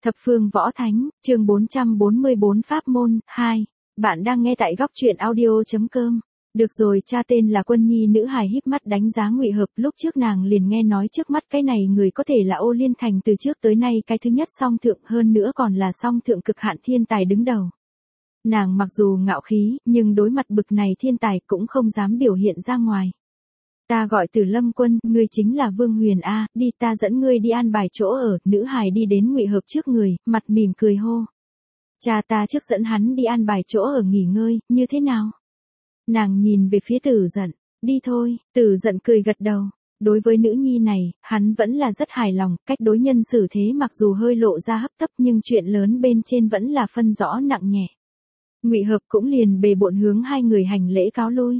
Thập phương võ thánh, chương 444 pháp môn, 2. Bạn đang nghe tại góc truyện audio.com. Được rồi, cha tên là Quân Nhi nữ hài híp mắt đánh giá Ngụy Hợp, lúc trước nàng liền nghe nói trước mắt cái này người có thể là Ô Liên Thành từ trước tới nay cái thứ nhất song thượng, hơn nữa còn là song thượng cực hạn thiên tài đứng đầu. Nàng mặc dù ngạo khí, nhưng đối mặt bực này thiên tài cũng không dám biểu hiện ra ngoài. Ta gọi Tử Lâm Quân, ngươi chính là Vương Huyền A, đi ta dẫn ngươi đi an bài chỗ ở, nữ hài đi đến Ngụy Hợp trước người, mặt mỉm cười hô. Cha ta trước dẫn hắn đi an bài chỗ ở nghỉ ngơi, như thế nào? Nàng nhìn về phía Tử Dận, đi thôi, Tử Dận cười gật đầu. Đối với nữ nhi này, hắn vẫn là rất hài lòng, cách đối nhân xử thế mặc dù hơi lộ ra hấp tấp nhưng chuyện lớn bên trên vẫn là phân rõ nặng nhẹ. Ngụy Hợp cũng liền bề bộn hướng hai người hành lễ cáo lui.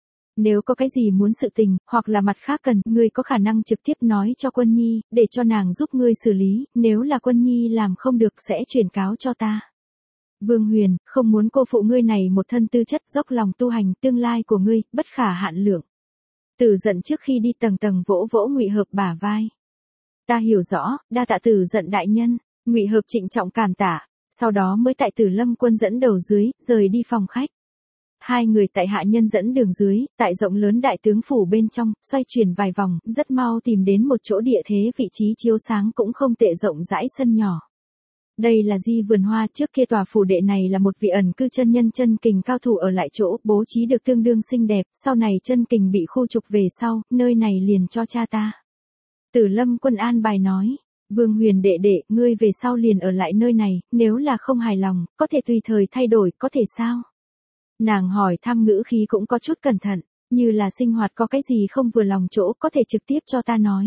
Nếu có cái gì muốn sự tình, hoặc là mặt khác cần, ngươi có khả năng trực tiếp nói cho Quân Nhi, để cho nàng giúp ngươi xử lý, nếu là Quân Nhi làm không được sẽ chuyển cáo cho ta. Vương Huyền, không muốn cô phụ ngươi này một thân tư chất dốc lòng tu hành, tương lai của ngươi, bất khả hạn lượng. Tử Dận trước khi đi tầng tầng vỗ vỗ Ngụy Hợp bả vai. Ta hiểu rõ, đa tạ Tử Dận đại nhân. Ngụy Hợp trịnh trọng cảm tạ, sau đó mới tại Tử Lâm Quân dẫn đầu dưới, rời đi phòng khách. Hai người tại hạ nhân dẫn đường dưới, tại rộng lớn đại tướng phủ bên trong, xoay chuyển vài vòng, rất mau tìm đến một chỗ địa thế vị trí chiếu sáng cũng không tệ rộng rãi sân nhỏ. Đây là Di vườn hoa, trước kia tòa phủ đệ này là một vị ẩn cư chân nhân chân kình cao thủ ở lại chỗ, bố trí được tương đương xinh đẹp, sau này chân kình bị khu trục về sau, nơi này liền cho cha ta. Tử Lâm Quân an bài nói. Vương Huyền đệ đệ, ngươi về sau liền ở lại nơi này, nếu là không hài lòng, có thể tùy thời thay đổi, có thể sao? Nàng hỏi thăm ngữ khí cũng có chút cẩn thận, như là sinh hoạt có cái gì không vừa lòng chỗ có thể trực tiếp cho ta nói.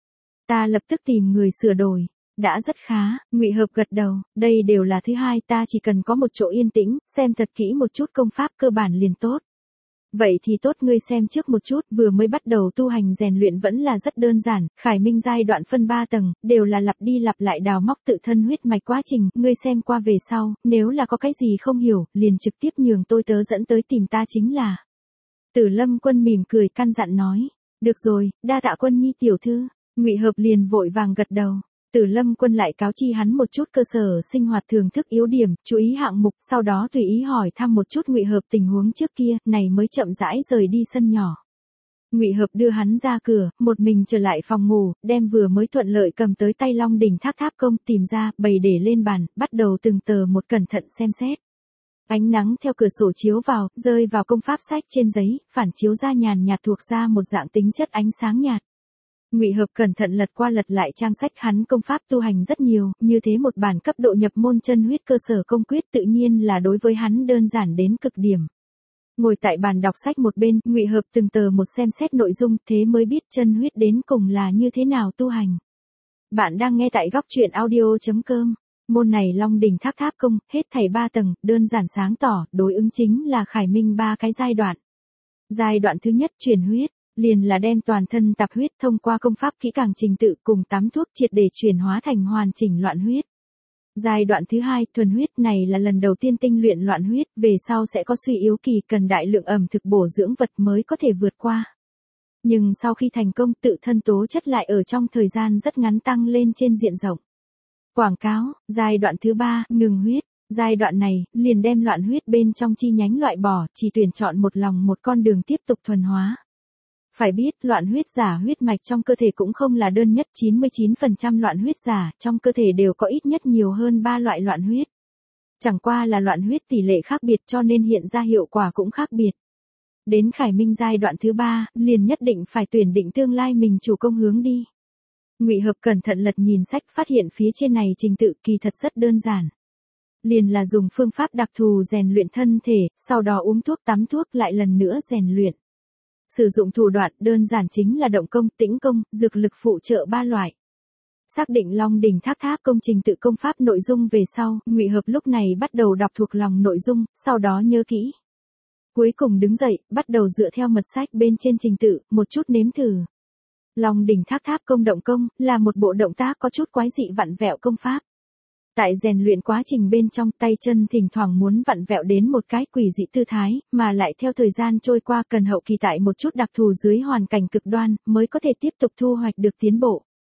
Ta lập tức tìm người sửa đổi, đã rất khá, Ngụy Hợp gật đầu, đây đều là thứ hai, ta chỉ cần có một chỗ yên tĩnh, xem thật kỹ một chút công pháp cơ bản liền tốt. Vậy thì tốt, ngươi xem trước một chút, vừa mới bắt đầu tu hành rèn luyện vẫn là rất đơn giản, Khải Minh giai đoạn phân 3 tầng, đều là lặp đi lặp lại đào móc tự thân huyết mạch quá trình, ngươi xem qua về sau, nếu là có cái gì không hiểu, liền trực tiếp nhường tôi tớ dẫn tới tìm ta chính là. Tử Lâm Quân mỉm cười căn dặn nói, được rồi, đa tạ Quân Nhi tiểu thư. Ngụy Hợp liền vội vàng gật đầu. Tử Lâm Quân lại cáo chi hắn một chút cơ sở sinh hoạt thưởng thức yếu điểm, chú ý hạng mục, sau đó tùy ý hỏi thăm một chút Ngụy Hợp tình huống trước kia, này mới chậm rãi rời đi sân nhỏ. Ngụy Hợp đưa hắn ra cửa, một mình trở lại phòng ngủ, đem vừa mới thuận lợi cầm tới tay Long Đỉnh Tháp Tháp Công tìm ra, bày để lên bàn, bắt đầu từng tờ một cẩn thận xem xét. Ánh nắng theo cửa sổ chiếu vào, rơi vào công pháp sách trên giấy, phản chiếu ra nhàn nhạt thuộc ra một dạng tính chất ánh sáng nhạt. Ngụy Hợp cẩn thận lật qua lật lại trang sách, hắn công pháp tu hành rất nhiều, như thế một bản cấp độ nhập môn chân huyết cơ sở công quyết tự nhiên là đối với hắn đơn giản đến cực điểm. Ngồi tại bàn đọc sách một bên, Ngụy Hợp từng tờ một xem xét nội dung, thế mới biết chân huyết đến cùng là như thế nào tu hành. Bạn đang nghe tại góc truyện audio.com. Môn này Long Đỉnh Tháp Tháp Công, hết thảy 3 tầng, đơn giản sáng tỏ, đối ứng chính là Khải Minh 3 cái giai đoạn. Giai đoạn thứ nhất truyền huyết, liền là đem toàn thân tạp huyết thông qua công pháp kỹ càng trình tự cùng tắm thuốc triệt để chuyển hóa thành hoàn chỉnh loạn huyết. Giai đoạn thứ hai, thuần huyết, này là lần đầu tiên tinh luyện loạn huyết, về sau sẽ có suy yếu kỳ, cần đại lượng ẩm thực bổ dưỡng vật mới có thể vượt qua. Nhưng sau khi thành công, tự thân tố chất lại ở trong thời gian rất ngắn tăng lên trên diện rộng. Quảng cáo, giai đoạn thứ ba, ngừng huyết. Giai đoạn này, liền đem loạn huyết bên trong chi nhánh loại bỏ, chỉ tuyển chọn một lòng một con đường tiếp tục thuần hóa. Phải biết, loạn huyết giả huyết mạch trong cơ thể cũng không là đơn nhất, 99% loạn huyết giả trong cơ thể đều có ít nhất nhiều hơn 3 loại loạn huyết. Chẳng qua là loạn huyết tỷ lệ khác biệt cho nên hiện ra hiệu quả cũng khác biệt. Đến Khải Minh giai đoạn thứ 3, liền nhất định phải tuyển định tương lai mình chủ công hướng đi. Ngụy Hợp cẩn thận lật nhìn sách, phát hiện phía trên này trình tự kỳ thật rất đơn giản. Liền là dùng phương pháp đặc thù rèn luyện thân thể, sau đó uống thuốc tắm thuốc lại lần nữa rèn luyện. Sử dụng thủ đoạn đơn giản chính là động công, tĩnh công, dược lực phụ trợ 3 loại. Xác định Long Đỉnh Tháp Tháp Công trình tự công pháp nội dung về sau, Ngụy Hợp lúc này bắt đầu đọc thuộc lòng nội dung, sau đó nhớ kỹ. Cuối cùng đứng dậy, bắt đầu dựa theo mật sách bên trên trình tự, một chút nếm thử. Long Đỉnh Tháp Tháp Công động công, là một bộ động tác có chút quái dị vặn vẹo công pháp. Tại rèn luyện quá trình bên trong, tay chân thỉnh thoảng muốn vặn vẹo đến một cái quỷ dị tư thái, mà lại theo thời gian trôi qua cần hậu kỳ tại một chút đặc thù dưới hoàn cảnh cực đoan, mới có thể tiếp tục thu hoạch được tiến bộ.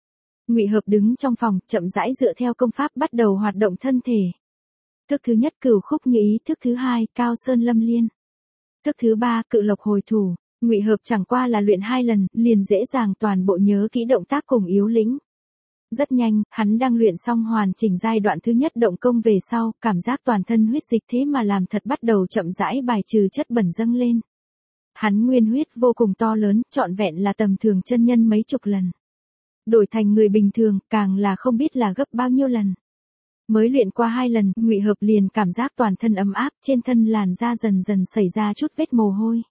Ngụy Hợp đứng trong phòng, chậm rãi dựa theo công pháp bắt đầu hoạt động thân thể. Thức thứ nhất Cửu Khúc Như Ý, thức thứ hai Cao Sơn Lâm Liên, thức thứ ba Cự Lộc Hồi Thủ. Ngụy Hợp chẳng qua là luyện 2 lần, liền dễ dàng toàn bộ nhớ kỹ động tác cùng yếu lĩnh. Rất nhanh, hắn đang luyện xong hoàn chỉnh giai đoạn thứ nhất động công về sau, cảm giác toàn thân huyết dịch thế mà làm thật bắt đầu chậm rãi bài trừ chất bẩn dâng lên. Hắn nguyên huyết vô cùng to lớn, trọn vẹn là tầm thường chân nhân mấy chục lần. Đổi thành người bình thường, càng là không biết là gấp bao nhiêu lần. Mới luyện qua 2 lần, Ngụy Hợp liền cảm giác toàn thân ấm áp, trên thân làn da dần dần xảy ra chút vết mồ hôi.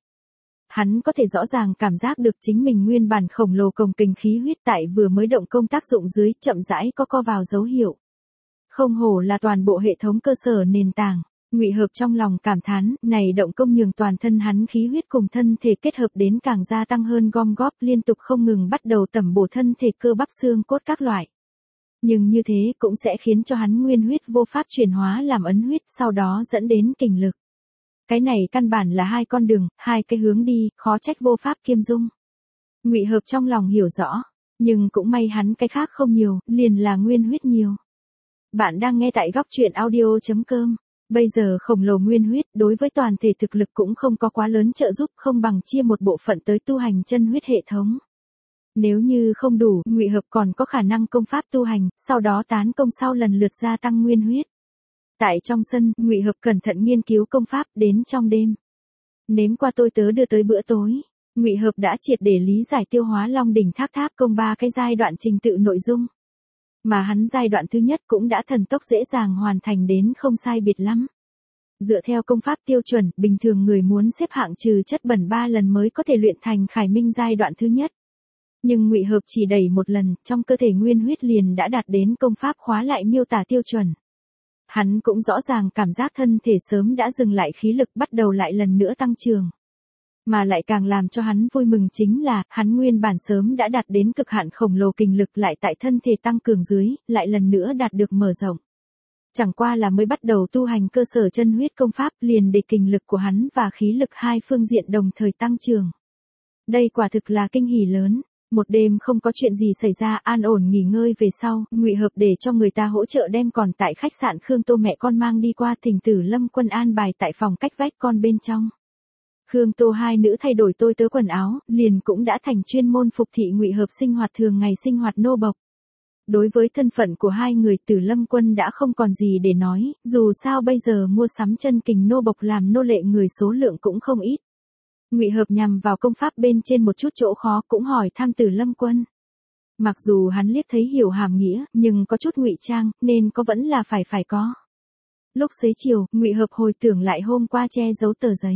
Hắn có thể rõ ràng cảm giác được chính mình nguyên bản khổng lồ cồng kềnh khí huyết tại vừa mới động công tác dụng dưới, chậm rãi có co vào dấu hiệu. Không hổ là toàn bộ hệ thống cơ sở nền tảng. Ngụy Hợp trong lòng cảm thán, này động công nhường toàn thân hắn khí huyết cùng thân thể kết hợp đến càng gia tăng hơn, gom góp liên tục không ngừng bắt đầu tẩm bổ thân thể cơ bắp xương cốt các loại. Nhưng như thế cũng sẽ khiến cho hắn nguyên huyết vô pháp chuyển hóa làm ấn huyết, sau đó dẫn đến kình lực. Cái này căn bản là 2 con đường, 2 cái hướng đi, khó trách vô pháp kiêm dung. Ngụy Hợp trong lòng hiểu rõ, nhưng cũng may hắn cái khác không nhiều, liền là nguyên huyết nhiều. Bạn đang nghe tại góc truyện audio.com. Bây giờ khổng lồ nguyên huyết đối với toàn thể thực lực cũng không có quá lớn trợ giúp, không bằng chia một bộ phận tới tu hành chân huyết hệ thống. Nếu như không đủ, Ngụy Hợp còn có khả năng công pháp tu hành, sau đó tán công sau lần lượt gia tăng nguyên huyết. Tại trong sân, Ngụy Hợp cẩn thận nghiên cứu công pháp, đến trong đêm. Nếm qua tôi tớ đưa tới bữa tối, Ngụy Hợp đã triệt để lý giải tiêu hóa Long Đỉnh Tháp Tháp công 3 cái giai đoạn trình tự nội dung. Mà hắn giai đoạn thứ nhất cũng đã thần tốc dễ dàng hoàn thành đến không sai biệt lắm. Dựa theo công pháp tiêu chuẩn, bình thường người muốn xếp hạng trừ chất bẩn 3 lần mới có thể luyện thành Khải Minh giai đoạn thứ nhất. Nhưng Ngụy Hợp chỉ đẩy 1 lần, trong cơ thể nguyên huyết liền đã đạt đến công pháp khóa lại miêu tả tiêu chuẩn. Hắn cũng rõ ràng cảm giác thân thể sớm đã dừng lại khí lực, bắt đầu lại lần nữa tăng trưởng. Mà lại càng làm cho hắn vui mừng chính là, hắn nguyên bản sớm đã đạt đến cực hạn khổng lồ kình lực, lại tại thân thể tăng cường dưới, lại lần nữa đạt được mở rộng. Chẳng qua là mới bắt đầu tu hành cơ sở chân huyết công pháp, liền để kình lực của hắn và khí lực 2 phương diện đồng thời tăng trưởng. Đây quả thực là kinh hỉ lớn. Một đêm không có chuyện gì xảy ra, an ổn nghỉ ngơi về sau, Ngụy Hợp để cho người ta hỗ trợ đem còn tại khách sạn Khương Tô mẹ con mang đi qua Thỉnh Tử Lâm Quân an bài tại phòng cách vách con bên trong. Khương Tô hai nữ thay đổi tôi tớ quần áo, liền cũng đã thành chuyên môn phục thị Ngụy Hợp sinh hoạt thường ngày, sinh hoạt nô bộc. Đối với thân phận của hai người, Tử Lâm Quân đã không còn gì để nói, dù sao bây giờ mua sắm chân kình nô bộc làm nô lệ người số lượng cũng không ít. Ngụy Hợp nhằm vào công pháp bên trên một chút chỗ khó cũng hỏi thăm Tử Lâm Quân. Mặc dù hắn liếc thấy hiểu hàm nghĩa, nhưng có chút ngụy trang, nên có vẫn là phải có. Lúc xế chiều, Ngụy Hợp hồi tưởng lại hôm qua che giấu tờ giấy.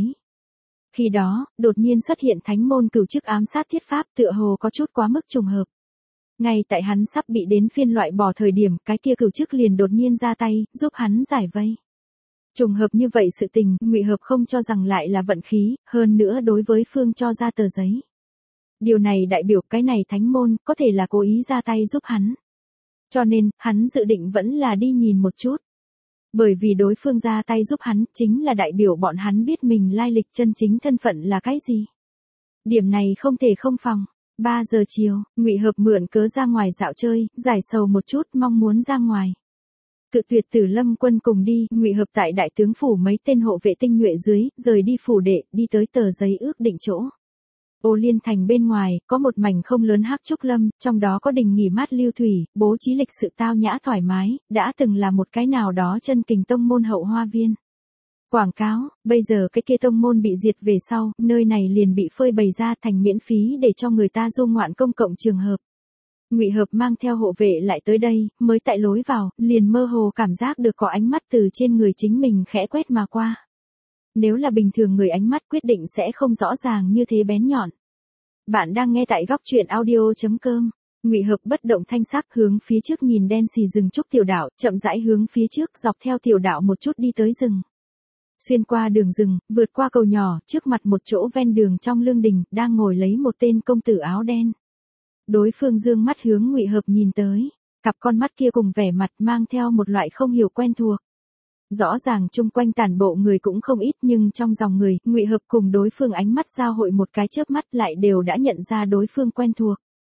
Khi đó, đột nhiên xuất hiện thánh môn cửu chức ám sát thiết pháp, tựa hồ có chút quá mức trùng hợp. Ngay tại hắn sắp bị đến phiên loại bỏ thời điểm, cái kia cửu chức liền đột nhiên ra tay, giúp hắn giải vây. Trùng hợp như vậy sự tình, Ngụy Hợp không cho rằng lại là vận khí, hơn nữa đối với phương cho ra tờ giấy. Điều này đại biểu cái này thánh môn, có thể là cố ý ra tay giúp hắn. Cho nên, hắn dự định vẫn là đi nhìn một chút. Bởi vì đối phương ra tay giúp hắn, chính là đại biểu bọn hắn biết mình lai lịch chân chính thân phận là cái gì. Điểm này không thể không phòng. 3 giờ chiều, Ngụy Hợp mượn cớ ra ngoài dạo chơi, giải sầu một chút, mong muốn ra ngoài. Cự tuyệt Tử Lâm Quân cùng đi, Ngụy Hợp tại đại tướng phủ mấy tên hộ vệ tinh nhuệ dưới, rời đi phủ đệ, đi tới tờ giấy ước định chỗ. Ô Liên Thành bên ngoài, có một mảnh không lớn hắc trúc lâm, trong đó có đình nghỉ mát lưu thủy, bố trí lịch sự tao nhã thoải mái, đã từng là một cái nào đó chân kình tông môn hậu hoa viên. Quảng cáo, bây giờ cái kia tông môn bị diệt về sau, nơi này liền bị phơi bày ra thành miễn phí để cho người ta du ngoạn công cộng trường hợp. Ngụy Hợp mang theo hộ vệ lại tới đây, mới tại lối vào, liền mơ hồ cảm giác được có ánh mắt từ trên người chính mình khẽ quét mà qua. Nếu là bình thường người ánh mắt quyết định sẽ không rõ ràng như thế bén nhọn. Bạn đang nghe tại góc truyện audio.com. Ngụy Hợp bất động thanh sắc hướng phía trước nhìn đen xì rừng trúc tiểu đảo, chậm rãi hướng phía trước dọc theo tiểu đảo một chút đi tới rừng. Xuyên qua đường rừng, vượt qua cầu nhỏ, trước mặt một chỗ ven đường trong lương đình, đang ngồi lấy một tên công tử áo đen. Đối phương dương mắt hướng Ngụy Hợp nhìn tới, cặp con mắt kia cùng vẻ mặt mang theo một loại không hiểu quen thuộc. Rõ ràng chung quanh tản bộ người cũng không ít, nhưng trong dòng người, Ngụy Hợp cùng đối phương ánh mắt giao hội một cái chớp mắt lại đều đã nhận ra đối phương quen thuộc.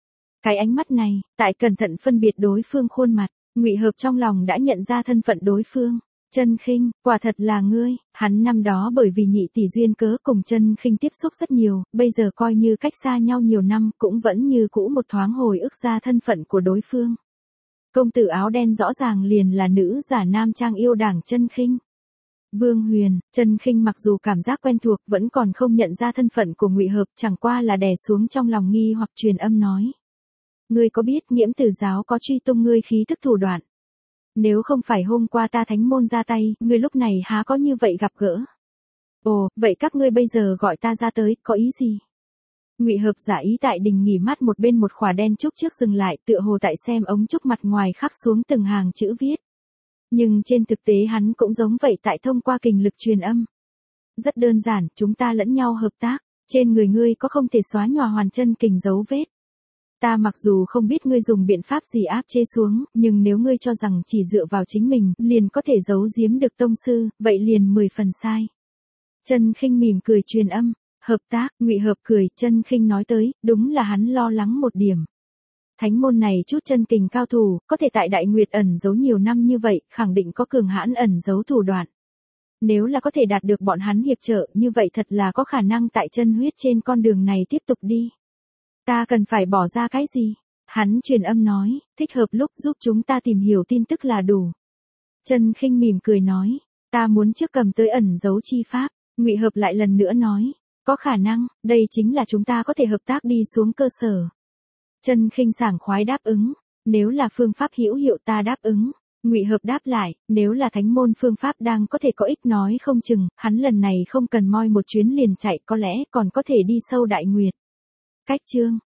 Cái ánh mắt này, tại cẩn thận phân biệt đối phương khuôn mặt, Ngụy Hợp trong lòng đã nhận ra thân phận đối phương. Chân Khinh, quả thật là ngươi. Hắn năm đó bởi vì nhị tỷ duyên cớ cùng Chân Khinh tiếp xúc rất nhiều, bây giờ coi như cách xa nhau nhiều năm, cũng vẫn như cũ một thoáng hồi ức ra thân phận của đối phương. Công tử áo đen rõ ràng liền là nữ giả nam trang yêu đảng Chân Khinh. Vương Huyền, Chân Khinh mặc dù cảm giác quen thuộc vẫn còn không nhận ra thân phận của Ngụy Hợp, chẳng qua là đè xuống trong lòng nghi hoặc truyền âm nói. Ngươi có biết Nghiễm Tử giáo có truy tung ngươi khí thức thủ đoạn? Nếu không phải hôm qua ta thánh môn ra tay, ngươi lúc này há có như vậy gặp gỡ? Ồ, vậy các ngươi bây giờ gọi ta ra tới, có ý gì? Ngụy Hợp giả ý tại đình nghỉ mát một bên một khỏa đen trúc trước dừng lại, tựa hồ tại xem ống trúc mặt ngoài khắc xuống từng hàng chữ viết. Nhưng trên thực tế hắn cũng giống vậy tại thông qua kình lực truyền âm. Rất đơn giản, chúng ta lẫn nhau hợp tác, trên người ngươi có không thể xóa nhòa hoàn chân kình dấu vết. Ta mặc dù không biết ngươi dùng biện pháp gì áp chế xuống, nhưng nếu ngươi cho rằng chỉ dựa vào chính mình, liền có thể giấu giếm được tông sư, vậy liền 10 phần sai. Chân Khinh mỉm cười truyền âm, hợp tác, Ngụy Hợp cười, Chân Khinh nói tới, đúng là hắn lo lắng một điểm. Thánh môn này chút chân kình cao thủ, có thể tại Đại Nguyệt ẩn giấu nhiều năm như vậy, khẳng định có cường hãn ẩn giấu thủ đoạn. Nếu là có thể đạt được bọn hắn hiệp trợ, như vậy thật là có khả năng tại chân huyết trên con đường này tiếp tục đi. Ta cần phải bỏ ra cái gì? Hắn truyền âm nói, thích hợp lúc giúp chúng ta tìm hiểu tin tức là đủ. Chân Khinh mỉm cười nói, ta muốn trước cầm tới ẩn giấu chi pháp. Ngụy Hợp lại lần nữa nói, có khả năng, đây chính là chúng ta có thể hợp tác đi xuống cơ sở. Chân Khinh sảng khoái đáp ứng, nếu là phương pháp hữu hiệu ta đáp ứng. Ngụy Hợp đáp lại, nếu là thánh môn phương pháp đang có thể có ích nói không chừng, hắn lần này không cần moi một chuyến liền chạy, có lẽ còn có thể đi sâu Đại Nguyệt. Cách chương